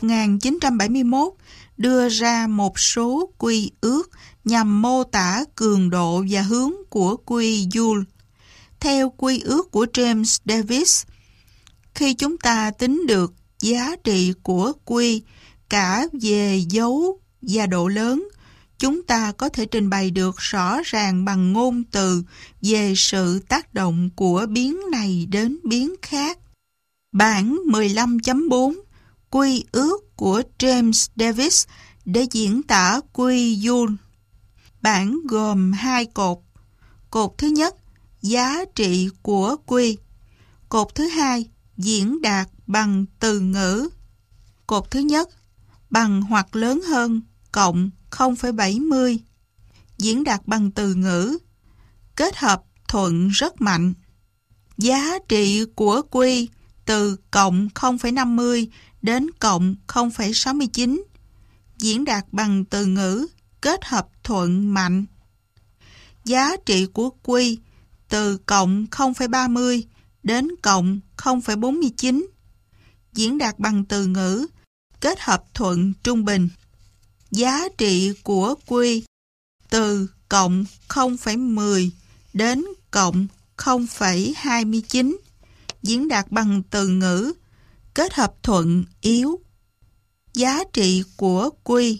1971 đưa ra một số quy ước nhằm mô tả cường độ và hướng của Q Joule. Theo quy ước của James Davis, khi chúng ta tính được giá trị của Q cả về dấu và độ lớn, chúng ta có thể trình bày được rõ ràng bằng ngôn từ về sự tác động của biến này đến biến khác. Bảng 15.4 quy ước của James Davis để diễn tả quy Joule. Bảng gồm 2 cột. Cột thứ nhất, giá trị của quy. Cột thứ hai, diễn đạt bằng từ ngữ. Cột thứ nhất, bằng hoặc lớn hơn cộng 0,70. Diễn đạt bằng từ ngữ. Kết hợp thuận rất mạnh. Giá trị của quy từ cộng 0,50 đến cộng 0,69. Diễn đạt bằng từ ngữ. Kết hợp thuận mạnh. Giá trị của quy từ cộng 0,30 đến cộng 0,49. Diễn đạt bằng từ ngữ. Kết hợp thuận trung bình. Giá trị của quy từ cộng 0,10 đến cộng 0,29. Diễn đạt bằng từ ngữ. Kết hợp thuận yếu. Giá trị của quy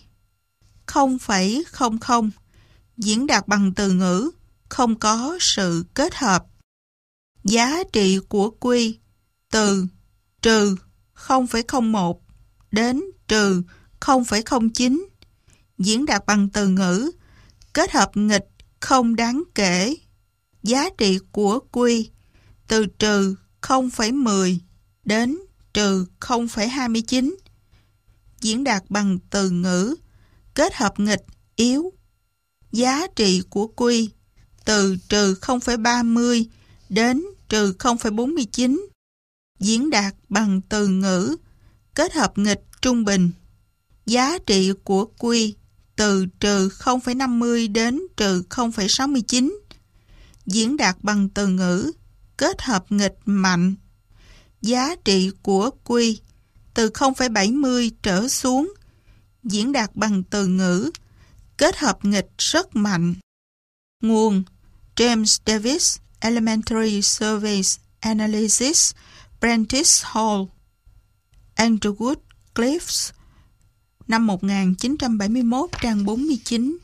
0,00. Diễn đạt bằng từ ngữ. Không có sự kết hợp. Giá trị của quy từ trừ 0,01 đến trừ 0,09. Diễn đạt bằng từ ngữ. Kết hợp nghịch không đáng kể. Giá trị của quy từ trừ 0,10 đến trừ 0,29. Diễn đạt bằng từ ngữ. Kết hợp nghịch yếu. Giá trị của quy từ trừ 0,30 đến trừ 0,49. Diễn đạt bằng từ ngữ. Kết hợp nghịch trung bình. Giá trị của quy từ trừ 0,50 đến trừ 0,69. Diễn đạt bằng từ ngữ. Kết hợp nghịch mạnh. Giá trị của quy từ 0,70 trở xuống. Diễn đạt bằng từ ngữ. Kết hợp nghịch rất mạnh. Nguồn: James Davis, Elementary Surveys Analysis, Prentice Hall, Underwood, Cliffs, năm 1971, trang 49.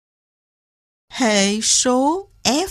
Hệ số F.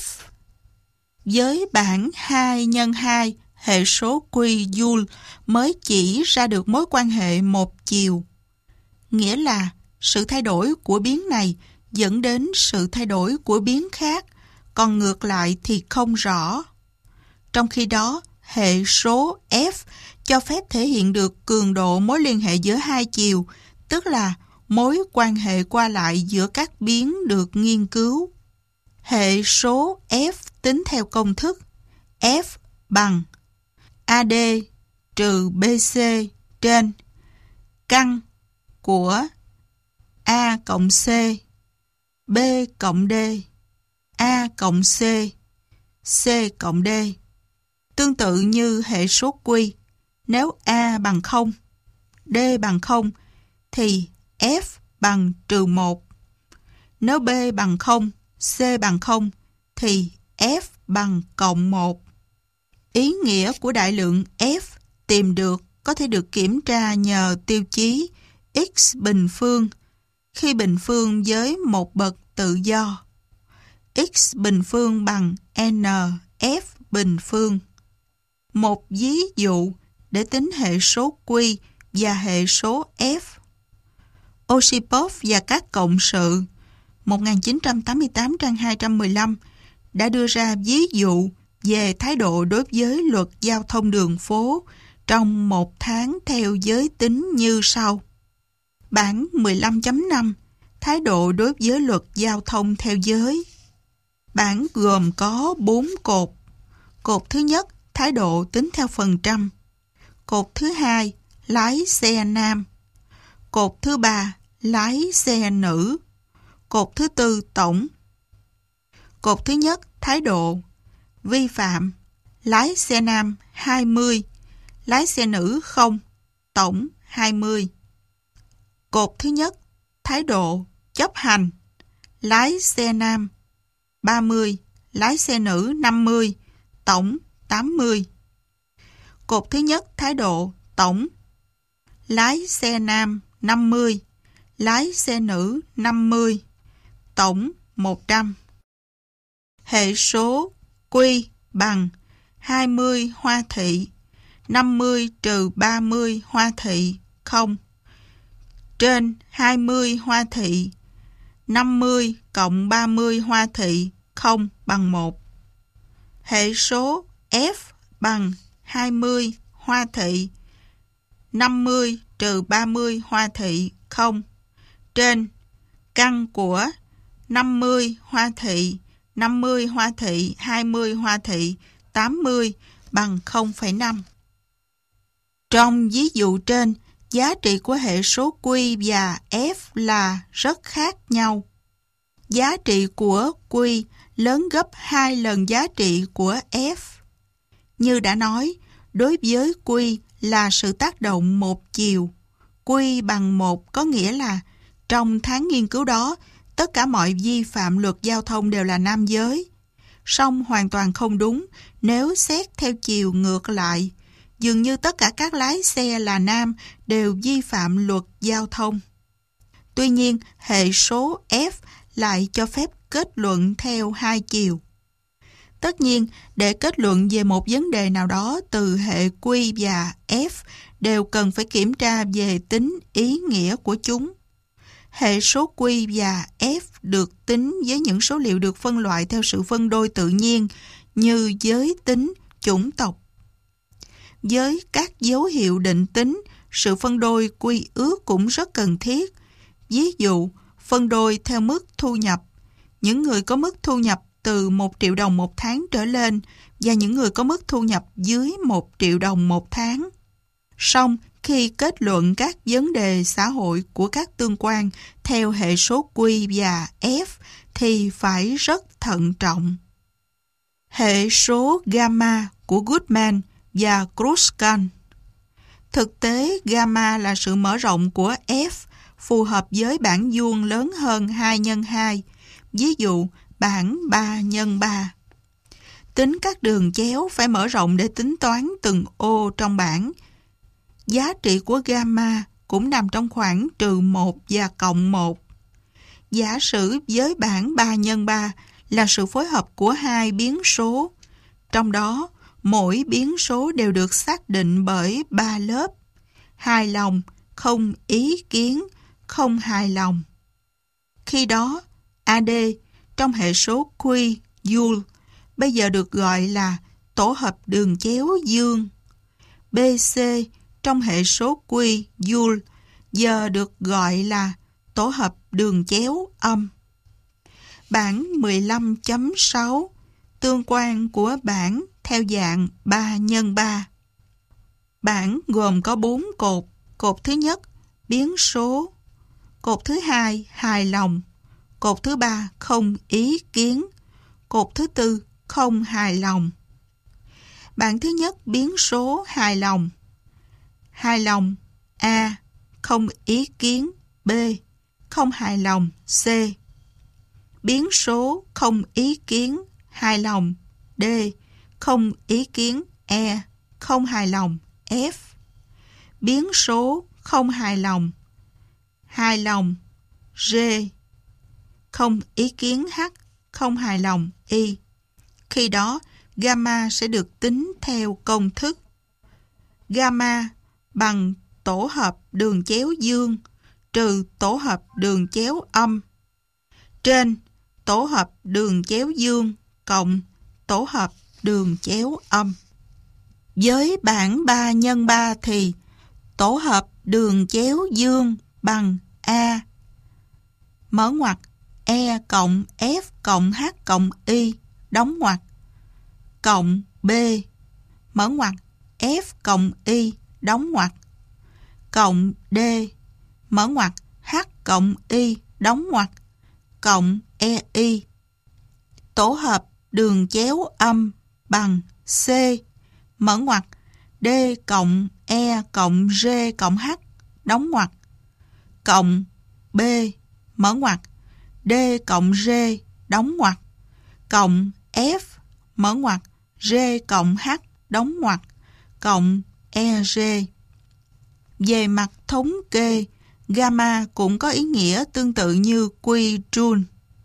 Với bảng 2 x 2, hệ số quy Joule mới chỉ ra được mối quan hệ một chiều. Nghĩa là sự thay đổi của biến này dẫn đến sự thay đổi của biến khác, còn ngược lại thì không rõ. Trong khi đó, hệ số F cho phép thể hiện được cường độ mối liên hệ giữa hai chiều, tức là mối quan hệ qua lại giữa các biến được nghiên cứu. Hệ số F tính theo công thức F bằng AD trừ BC trên căn của A cộng C, B cộng D, A cộng C, C cộng D. Tương tự như hệ số quy, nếu A bằng 0, D bằng 0, thì F bằng trừ 1. Nếu B bằng 0, C bằng 0, thì F bằng cộng 1. Ý nghĩa của đại lượng F tìm được có thể được kiểm tra nhờ tiêu chí x bình phương khi bình phương với một bậc tự do. X bình phương bằng NF bình phương. Một ví dụ để tính hệ số Q và hệ số F. Osipov và các cộng sự 1988 trang 215 đã đưa ra ví dụ về thái độ đối với luật giao thông đường phố trong một tháng theo giới tính như sau. Bảng 15.5 thái độ đối với luật giao thông theo giới. Bảng gồm có 4 cột. Cột thứ nhất, thái độ tính theo phần trăm. Cột thứ hai, lái xe nam. Cột thứ ba, lái xe nữ. Cột thứ tư, tổng. Cột thứ nhất, thái độ. Vi phạm. Lái xe nam 20, lái xe nữ 0, tổng 20. Cột thứ nhất, thái độ. Chấp hành. Lái xe nam 30, lái xe nữ 50, tổng 80. Cột thứ nhất, thái độ. Tổng. Lái xe nam 50, lái xe nữ 50, tổng 100. Hệ số Q bằng 20 Hoa Thị, 50 trừ 30 Hoa Thị 0. Trên 20 hoa thị 50 cộng 30 hoa thị 0 bằng 1. Hệ số F bằng 20 hoa thị 50 trừ 30 hoa thị 0 trên căn của 50 hoa thị 50 hoa thị 20 hoa thị 80 bằng 0,5. Trong ví dụ trên, giá trị của hệ số Q và F là rất khác nhau. Giá trị của Q lớn gấp 2 lần giá trị của F. Như đã nói, đối với Q là sự tác động một chiều. Q bằng 1 có nghĩa là trong tháng nghiên cứu đó, tất cả mọi vi phạm luật giao thông đều là nam giới. Song hoàn toàn không đúng nếu xét theo chiều ngược lại. Dường như tất cả các lái xe là nam đều vi phạm luật giao thông. Tuy nhiên, hệ số F lại cho phép kết luận theo hai chiều. Tất nhiên, để kết luận về một vấn đề nào đó từ hệ Q và F đều cần phải kiểm tra về tính ý nghĩa của chúng. Hệ số Q và F được tính với những số liệu được phân loại theo sự phân đôi tự nhiên như giới tính, chủng tộc. Với các dấu hiệu định tính, sự phân đôi quy ước cũng rất cần thiết. Ví dụ, phân đôi theo mức thu nhập. Những người có mức thu nhập từ 1 triệu đồng một tháng trở lên và những người có mức thu nhập dưới 1 triệu đồng một tháng. Song, khi kết luận các vấn đề xã hội của các tương quan theo hệ số Q và F thì phải rất thận trọng. Hệ số gamma của Goodman và Kruskan. Thực tế, gamma là sự mở rộng của F phù hợp với bảng vuông lớn hơn 2 x 2, ví dụ bảng 3 x 3. Tính các đường chéo phải mở rộng để tính toán từng ô trong bảng. Giá trị của gamma cũng nằm trong khoảng trừ 1 và cộng 1. Giả sử với bảng 3 x 3 là sự phối hợp của hai biến số. Trong đó, mỗi biến số đều được xác định bởi 3 lớp: hài lòng, không ý kiến, không hài lòng. Khi đó, AD trong hệ số Q, Joule, bây giờ được gọi là tổ hợp đường chéo dương. BC trong hệ số Q, Joule, giờ được gọi là tổ hợp đường chéo âm. Bảng 15.6 tương quan của bảng theo dạng 3 x 3. Bảng gồm có 4 cột. Cột thứ nhất, biến số. Cột thứ hai, hài lòng. Cột thứ ba, không ý kiến. Cột thứ tư, không hài lòng. Bảng thứ nhất, biến số hài lòng. Hài lòng A, không ý kiến B, không hài lòng C. Biến số không ý kiến, hài lòng D, không ý kiến E, không hài lòng F. Biến số không hài lòng G, không ý kiến H, không hài lòng Y. Khi đó, gamma sẽ được tính theo công thức. Gamma bằng tổ hợp đường chéo dương trừ tổ hợp đường chéo âm trên tổ hợp đường chéo dương cộng tổ hợp đường chéo âm. Với bảng 3 x 3 thì tổ hợp đường chéo dương bằng A mở ngoặc E cộng F cộng H cộng Y đóng ngoặc cộng B mở ngoặc F cộng Y đóng ngoặc cộng D mở ngoặc H cộng Y đóng ngoặc cộng EI. Tổ hợp đường chéo âm bằng C mở ngoặc D cộng E cộng G cộng H đóng ngoặc cộng B mở ngoặc D cộng G đóng ngoặc cộng F mở ngoặc G cộng H đóng ngoặc cộng EG. Về mặt thống kê, gamma cũng có ý nghĩa tương tự như Q Joule.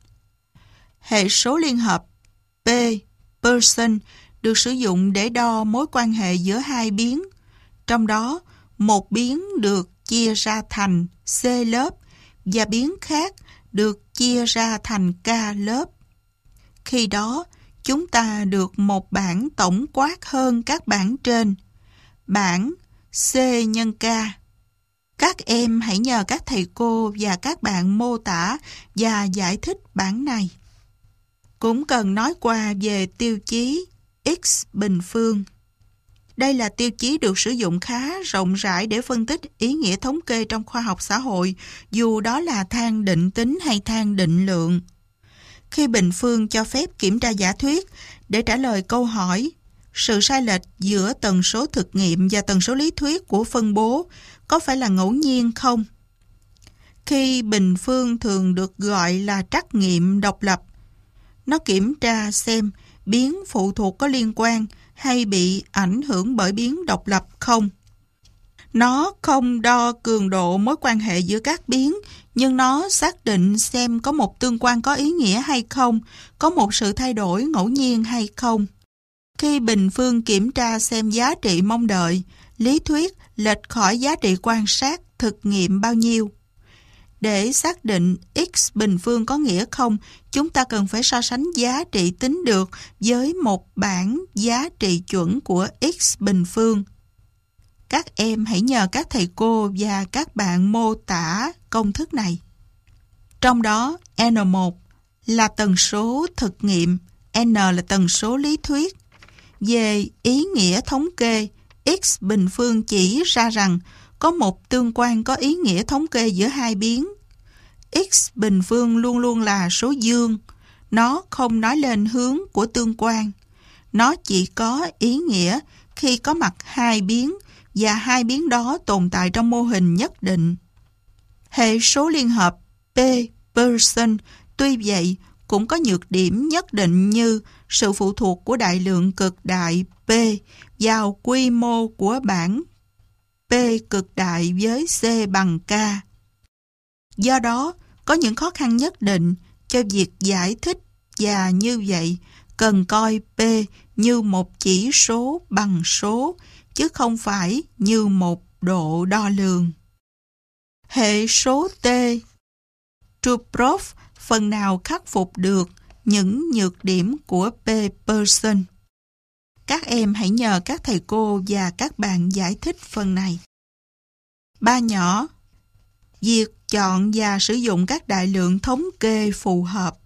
Hệ số liên hợp P, Person, được sử dụng để đo mối quan hệ giữa hai biến. Trong đó, một biến được chia ra thành C lớp và biến khác được chia ra thành K lớp. Khi đó, chúng ta được một bảng tổng quát hơn các bảng trên, bảng C nhân K. Các em hãy nhờ các thầy cô và các bạn mô tả và giải thích bảng này. Cũng cần nói qua về tiêu chí x bình phương. Đây là tiêu chí được sử dụng khá rộng rãi để phân tích ý nghĩa thống kê trong khoa học xã hội, dù đó là thang định tính hay thang định lượng. Khi bình phương cho phép kiểm tra giả thuyết để trả lời câu hỏi sự sai lệch giữa tần số thực nghiệm và tần số lý thuyết của phân bố có phải là ngẫu nhiên không? Khi bình phương thường được gọi là trắc nghiệm độc lập, nó kiểm tra xem biến phụ thuộc có liên quan hay bị ảnh hưởng bởi biến độc lập không. Nó không đo cường độ mối quan hệ giữa các biến, nhưng nó xác định xem có một tương quan có ý nghĩa hay không, có một sự thay đổi ngẫu nhiên hay không. Khi bình phương kiểm tra xem giá trị mong đợi, lý thuyết lệch khỏi giá trị quan sát thực nghiệm bao nhiêu. Để xác định x bình phương có nghĩa không, chúng ta cần phải so sánh giá trị tính được với một bảng giá trị chuẩn của x bình phương. Các em hãy nhờ các thầy cô và các bạn mô tả công thức này. Trong đó, N1 là tần số thực nghiệm, N là tần số lý thuyết. Về ý nghĩa thống kê, x bình phương chỉ ra rằng có một tương quan có ý nghĩa thống kê giữa hai biến. X bình phương luôn luôn là số dương. Nó không nói lên hướng của tương quan. Nó chỉ có ý nghĩa khi có mặt hai biến và hai biến đó tồn tại trong mô hình nhất định. Hệ số liên hợp P person tuy vậy cũng có nhược điểm nhất định như sự phụ thuộc của đại lượng cực đại P vào quy mô của bảng P cực đại với C bằng K. Do đó, có những khó khăn nhất định cho việc giải thích và như vậy cần coi P như một chỉ số bằng số chứ không phải như một độ đo lường. Hệ số T Truprov phần nào khắc phục được những nhược điểm của P person. Các em hãy nhờ các thầy cô và các bạn giải thích phần này. Ba nhỏ. Việc chọn và sử dụng các đại lượng thống kê phù hợp.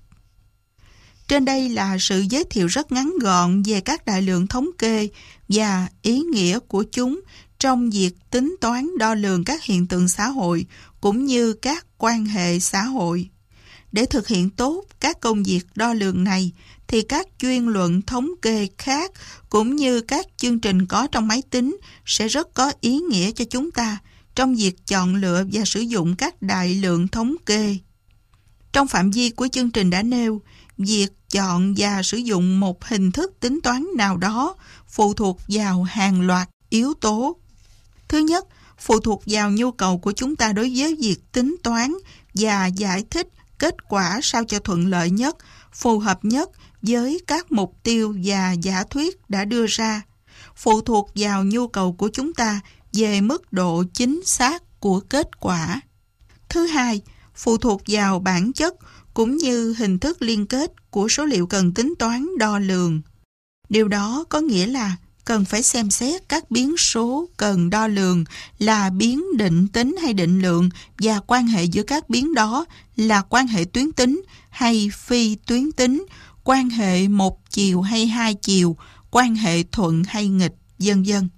Trên đây là sự giới thiệu rất ngắn gọn về các đại lượng thống kê và ý nghĩa của chúng trong việc tính toán đo lường các hiện tượng xã hội cũng như các quan hệ xã hội. Để thực hiện tốt các công việc đo lường này thì các chuyên luận thống kê khác cũng như các chương trình có trong máy tính sẽ rất có ý nghĩa cho chúng ta trong việc chọn lựa và sử dụng các đại lượng thống kê. Trong phạm vi của chương trình đã nêu, việc chọn và sử dụng một hình thức tính toán nào đó phụ thuộc vào hàng loạt yếu tố. Thứ nhất, phụ thuộc vào nhu cầu của chúng ta đối với việc tính toán và giải thích kết quả sao cho thuận lợi nhất, phù hợp nhất với các mục tiêu và giả thuyết đã đưa ra. Phụ thuộc vào nhu cầu của chúng ta về mức độ chính xác của kết quả. Thứ hai, phụ thuộc vào bản chất cũng như hình thức liên kết của số liệu cần tính toán đo lường. Điều đó có nghĩa là cần phải xem xét các biến số cần đo lường là biến định tính hay định lượng và quan hệ giữa các biến đó là quan hệ tuyến tính hay phi tuyến tính, quan hệ một chiều hay hai chiều, quan hệ thuận hay nghịch, vân vân.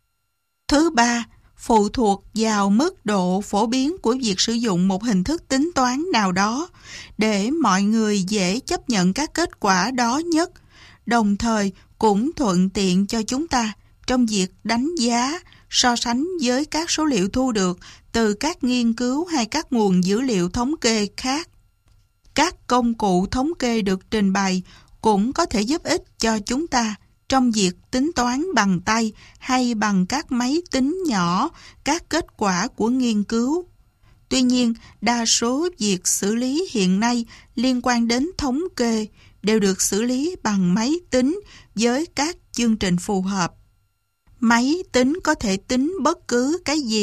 Thứ ba, phụ thuộc vào mức độ phổ biến của việc sử dụng một hình thức tính toán nào đó để mọi người dễ chấp nhận các kết quả đó nhất, đồng thời cũng thuận tiện cho chúng ta trong việc đánh giá, so sánh với các số liệu thu được từ các nghiên cứu hay các nguồn dữ liệu thống kê khác. Các công cụ thống kê được trình bày cũng có thể giúp ích cho chúng ta trong việc tính toán bằng tay hay bằng các máy tính nhỏ các kết quả của nghiên cứu. Tuy nhiên, đa số việc xử lý hiện nay liên quan đến thống kê đều được xử lý bằng máy tính với các chương trình phù hợp. Máy tính có thể tính bất cứ cái gì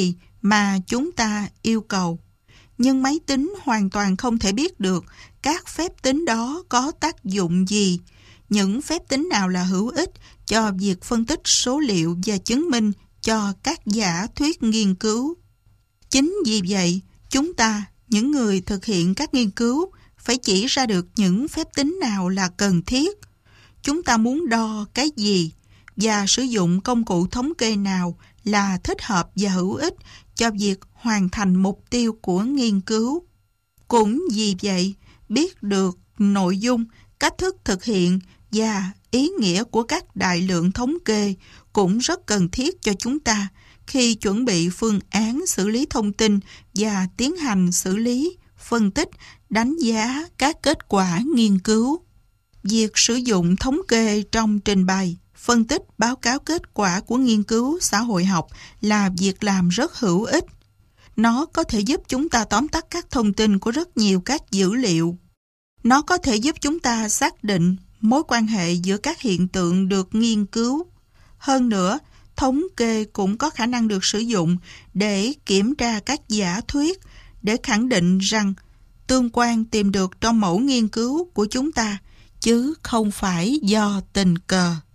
mà chúng ta yêu cầu. Nhưng máy tính hoàn toàn không thể biết được các phép tính đó có tác dụng gì, những phép tính nào là hữu ích cho việc phân tích số liệu và chứng minh cho các giả thuyết nghiên cứu. Chính vì vậy, chúng ta, những người thực hiện các nghiên cứu, phải chỉ ra được những phép tính nào là cần thiết. Chúng ta muốn đo cái gì và sử dụng công cụ thống kê nào là thích hợp và hữu ích cho việc hoàn thành mục tiêu của nghiên cứu. Cũng vì vậy, biết được nội dung, cách thức thực hiện và ý nghĩa của các đại lượng thống kê cũng rất cần thiết cho chúng ta khi chuẩn bị phương án xử lý thông tin và tiến hành xử lý, phân tích, đánh giá các kết quả nghiên cứu. Việc sử dụng thống kê trong trình bày, phân tích, báo cáo kết quả của nghiên cứu xã hội học là việc làm rất hữu ích. Nó có thể giúp chúng ta tóm tắt các thông tin của rất nhiều các dữ liệu. Nó có thể giúp chúng ta xác định mối quan hệ giữa các hiện tượng được nghiên cứu. Hơn nữa, thống kê cũng có khả năng được sử dụng để kiểm tra các giả thuyết, để khẳng định rằng tương quan tìm được trong mẫu nghiên cứu của chúng ta, chứ không phải do tình cờ.